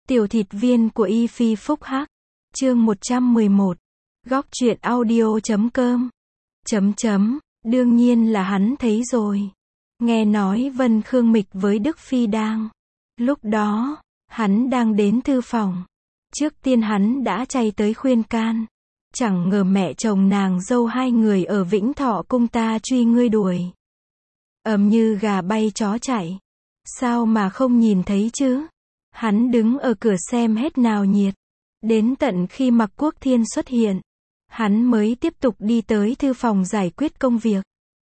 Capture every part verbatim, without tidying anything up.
Tiểu thịt viên của Y Phi Phúc Hắc. Chương một trăm mười một. Góc truyện audio chấm com. Chấm chấm, đương nhiên là hắn thấy rồi. Nghe nói Vân Khương Mịch với Đức Phi đang. Lúc đó, hắn đang đến thư phòng. Trước tiên hắn đã chạy tới khuyên can. Chẳng ngờ mẹ chồng nàng dâu hai người ở Vĩnh Thọ cung ta truy ngươi đuổi. Ầm như gà bay chó chạy. Sao mà không nhìn thấy chứ? Hắn đứng ở cửa xem hết náo nhiệt. Đến tận khi Mặc Quốc Thiên xuất hiện, hắn mới tiếp tục đi tới thư phòng giải quyết công việc.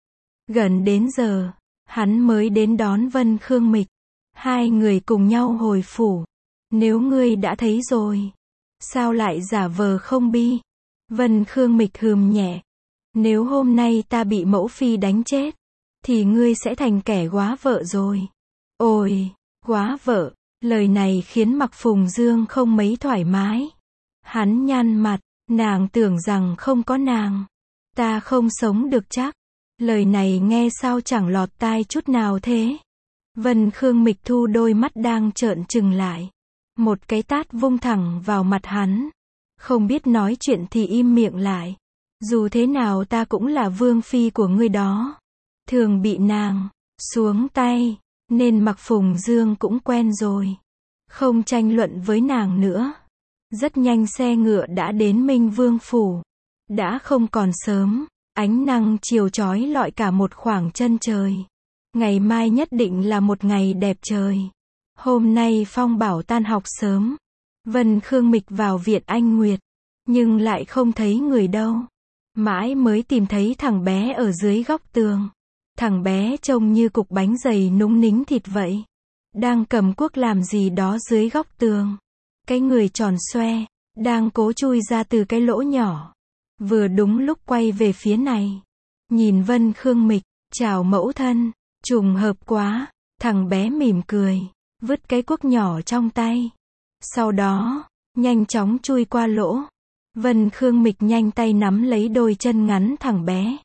Gần đến giờ, hắn mới đến đón Vân Khương Mịch. Hai người cùng nhau hồi phủ. Nếu ngươi đã thấy rồi, sao lại giả vờ không bi? Vân Khương Mịch hừm nhẹ. Nếu hôm nay ta bị mẫu phi đánh chết, thì ngươi sẽ thành kẻ góa vợ rồi. Ôi, góa vợ, lời này khiến Mặc Phùng Dương không mấy thoải mái. Hắn nhăn mặt, nàng tưởng rằng không có nàng, ta không sống được chắc. Lời này nghe sao chẳng lọt tai chút nào thế. Vân Khương Mịch thu đôi mắt đang trợn trừng lại. Một cái tát vung thẳng vào mặt hắn. Không biết nói chuyện thì im miệng lại. Dù thế nào ta cũng là vương phi của ngươi đó. Thường bị nàng xuống tay, nên Mặc Phùng Dương cũng quen rồi. Không tranh luận với nàng nữa. Rất nhanh xe ngựa đã đến Minh Vương phủ. Đã không còn sớm, ánh nắng chiều chói lọi cả một khoảng chân trời. Ngày mai nhất định là một ngày đẹp trời. Hôm nay Phong Bảo tan học sớm. Vân Khương Mịch vào viện Anh Nguyệt, nhưng lại không thấy người đâu. Mãi mới tìm thấy thằng bé ở dưới góc tường. Thằng bé trông như cục bánh dày núng nính thịt vậy. Đang cầm cuốc làm gì đó dưới góc tường. Cái người tròn xoe, đang cố chui ra từ cái lỗ nhỏ. Vừa đúng lúc quay về phía này. Nhìn Vân Khương Mịch, chào mẫu thân, trùng hợp quá. Thằng bé mỉm cười, vứt cái cuốc nhỏ trong tay. Sau đó, nhanh chóng chui qua lỗ. Vân Khương Mịch nhanh tay nắm lấy đôi chân ngắn thằng bé.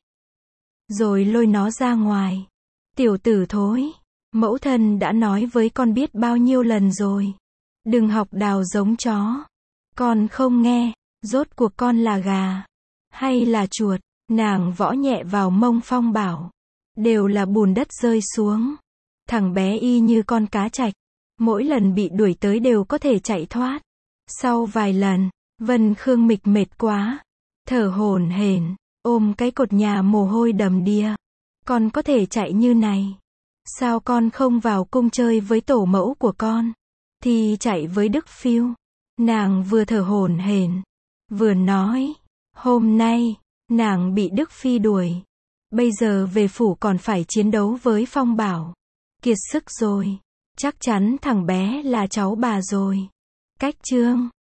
Rồi lôi nó ra ngoài. Tiểu tử thối, mẫu thân đã nói với con biết bao nhiêu lần rồi. Đừng học đào giống chó. Con không nghe, rốt cuộc con là gà hay là chuột? Nàng võ nhẹ vào mông Phong Bảo. Đều là bùn đất rơi xuống. Thằng bé y như con cá trạch. Mỗi lần bị đuổi tới đều có thể chạy thoát. Sau vài lần, Vân Khương Mịch mệt quá, thở hổn hển, ôm cái cột nhà mồ hôi đầm đìa. Con có thể chạy như này, sao con không vào cung chơi với tổ mẫu của con, thì chạy với Đức Phiêu? Nàng vừa thở hổn hển, vừa nói, hôm nay, nàng bị Đức Phi đuổi. Bây giờ về phủ còn phải chiến đấu với Phong Bảo. Kiệt sức rồi. Chắc chắn thằng bé là cháu bà rồi. Cách chương